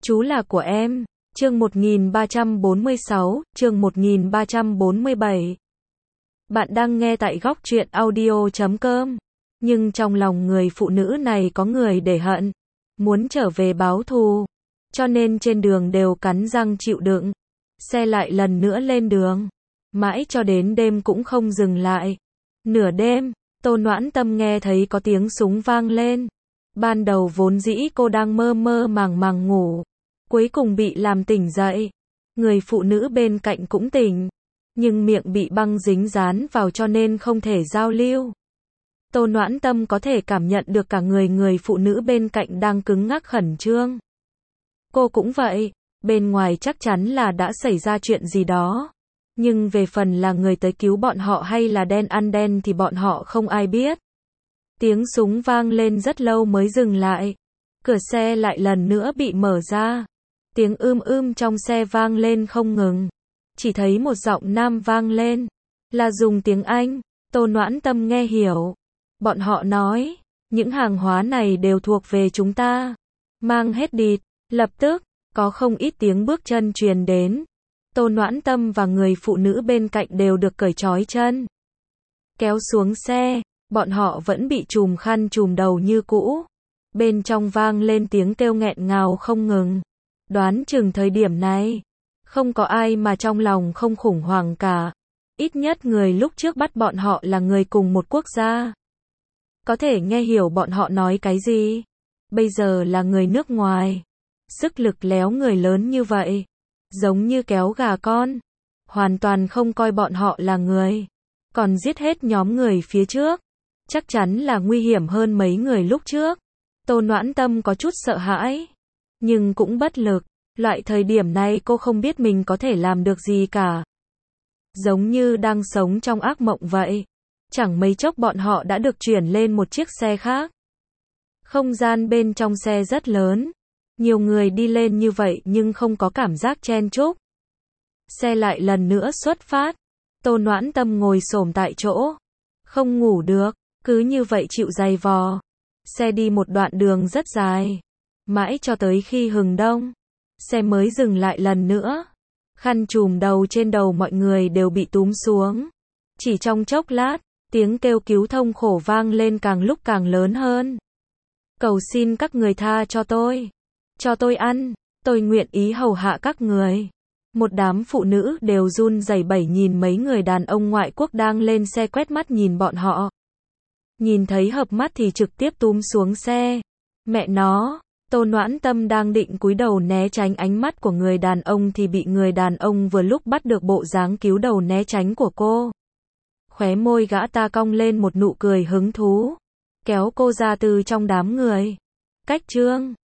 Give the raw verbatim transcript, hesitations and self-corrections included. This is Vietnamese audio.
Chú là của em. Chương một nghìn ba trăm bốn mươi sáu, chương một nghìn ba trăm bốn mươi bảy. Bạn đang nghe tại góc truyện audio chấm com. Nhưng trong lòng người phụ nữ này có người để hận, muốn trở về báo thù, cho nên trên đường đều cắn răng chịu đựng. Xe lại lần nữa lên đường, mãi cho đến đêm cũng không dừng lại. Nửa đêm, Tô Noãn Tâm nghe thấy có tiếng súng vang lên. Ban đầu vốn dĩ cô đang mơ mơ màng màng ngủ, cuối cùng bị làm tỉnh dậy. Người phụ nữ bên cạnh cũng tỉnh, nhưng miệng bị băng dính dán vào cho nên không thể giao lưu. Tô Noãn Tâm có thể cảm nhận được cả người người phụ nữ bên cạnh đang cứng ngắc khẩn trương. Cô cũng vậy, bên ngoài chắc chắn là đã xảy ra chuyện gì đó. Nhưng về phần là người tới cứu bọn họ hay là đen ăn đen thì bọn họ không ai biết. Tiếng súng vang lên rất lâu mới dừng lại. Cửa xe lại lần nữa bị mở ra. Tiếng ưm ưm trong xe vang lên không ngừng. Chỉ thấy một giọng nam vang lên. Là dùng tiếng Anh. Tô Noãn Tâm nghe hiểu. Bọn họ nói, những hàng hóa này đều thuộc về chúng ta. Mang hết đi. Lập tức, có không ít tiếng bước chân truyền đến. Tô Noãn Tâm và người phụ nữ bên cạnh đều được cởi trói chân. Kéo xuống xe, bọn họ vẫn bị trùm khăn trùm đầu như cũ. Bên trong vang lên tiếng kêu nghẹn ngào không ngừng. Đoán chừng thời điểm này, không có ai mà trong lòng không khủng hoảng cả. Ít nhất người lúc trước bắt bọn họ là người cùng một quốc gia. Có thể nghe hiểu bọn họ nói cái gì. Bây giờ là người nước ngoài. Sức lực léo người lớn như vậy. Giống như kéo gà con. Hoàn toàn không coi bọn họ là người. Còn giết hết nhóm người phía trước. Chắc chắn là nguy hiểm hơn mấy người lúc trước. Tô Noãn Tâm có chút sợ hãi. Nhưng cũng bất lực. Loại thời điểm này cô không biết mình có thể làm được gì cả. Giống như đang sống trong ác mộng vậy. Chẳng mấy chốc bọn họ đã được chuyển lên một chiếc xe khác. Không gian bên trong xe rất lớn. Nhiều người đi lên như vậy nhưng không có cảm giác chen chúc. Xe lại lần nữa xuất phát. Tô Noãn Tâm ngồi xổm tại chỗ. Không ngủ được, cứ như vậy chịu giày vò. Xe đi một đoạn đường rất dài. Mãi cho tới khi hừng đông. Xe mới dừng lại lần nữa. Khăn trùm đầu trên đầu mọi người đều bị túm xuống. Chỉ trong chốc lát, tiếng kêu cứu thông khổ vang lên càng lúc càng lớn hơn. Cầu xin các người tha cho tôi. Cho tôi ăn, tôi nguyện ý hầu hạ các người. Một đám phụ nữ đều run rẩy bẩy nhìn mấy người đàn ông ngoại quốc đang lên xe quét mắt nhìn bọn họ. Nhìn thấy hợp mắt thì trực tiếp túm xuống xe. Mẹ nó, Tô Noãn Tâm đang định cúi đầu né tránh ánh mắt của người đàn ông thì bị người đàn ông vừa lúc bắt được bộ dáng cứu đầu né tránh của cô. Khóe môi gã ta cong lên một nụ cười hứng thú. Kéo cô ra từ trong đám người. Cách trương.